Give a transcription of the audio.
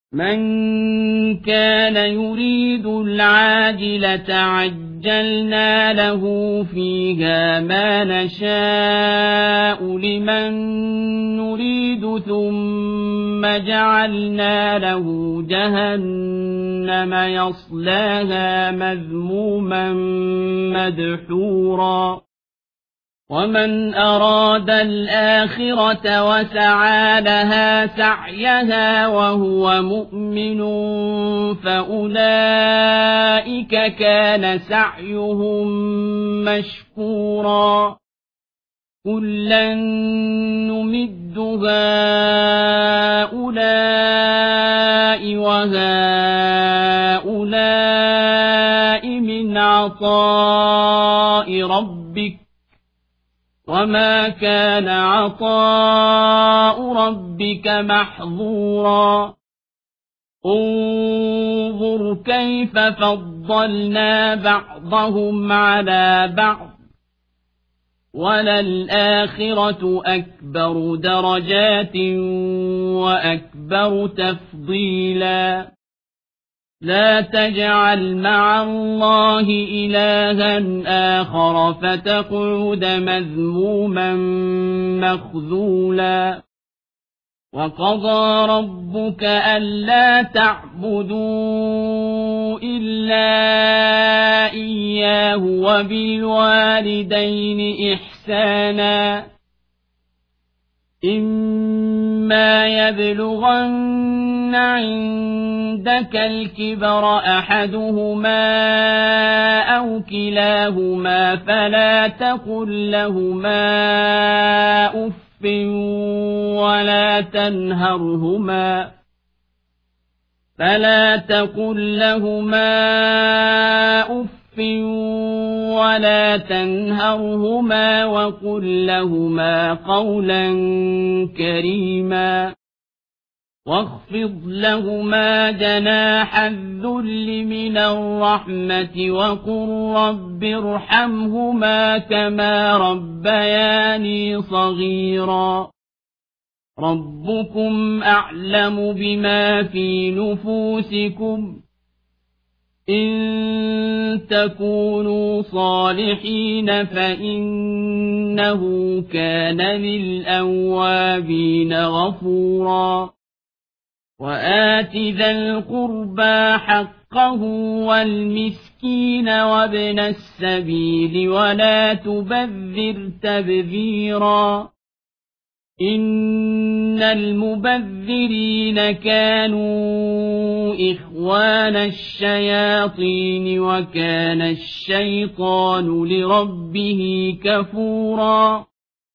مَنْ كَانَ يُرِيدُ الْعَاجِلَةَ عَجَّلْنَا لَهُ فِيهَا مَا نَشَاءُ لِمَن نُّرِيدُ ثُمَّ جَعَلْنَا لَهُ جَهَنَّمَ يَصْلَاهَا مَذْمُومًا مَّدْحُورًا وَمَنْ أَرَادَ الْآخِرَةَ وَسَعَىٰ لَهَا سَعْيَهَا وَهُوَ مُؤْمِنٌ فَأُولَٰئِكَ كَانَ سَعْيُهُم مَّشْكُورًا كُلًّا نُّمِدُّ هَٰؤُلَاءِ وَهَٰؤُلَاءِ مِنْ عَطَاءِ رَبِّكَ وَمَا كَانَ عَطَاءُ رَبِّكَ مَحْظُورًا انظُرْ كَيْفَ فَضَّلْنَا بَعْضَهُمْ عَلَىٰ بَعْضٍ وَلَلْآخِرَةُ أَكْبَرُ دَرَجَاتٍ وَأَكْبَرُ تَفْضِيلًا لا تجعل مع الله إلها آخر فتقعد مذموما مخذولا وقضى ربك ألا تعبدوا إلا إياه وبالوالدين إحسانا إما يبلغن عندك الكبر أحدهما أو كلاهما فلا تقل لهما أف ولا تنهرهما وقل لهما قولا كريما واخفض لهما جناح الذل من الرحمة وقل رب ارحمهما كما ربياني صغيرا ربكم أعلم بما في نفوسكم إن تكونوا صالحين فإنه كان للأوابين غفورا وآت ذا القربى حقه والمسكين وابن السبيل ولا تبذر تبذيرا إن المبذرين كانوا إخوان الشياطين وكان الشيطان لربه كفورا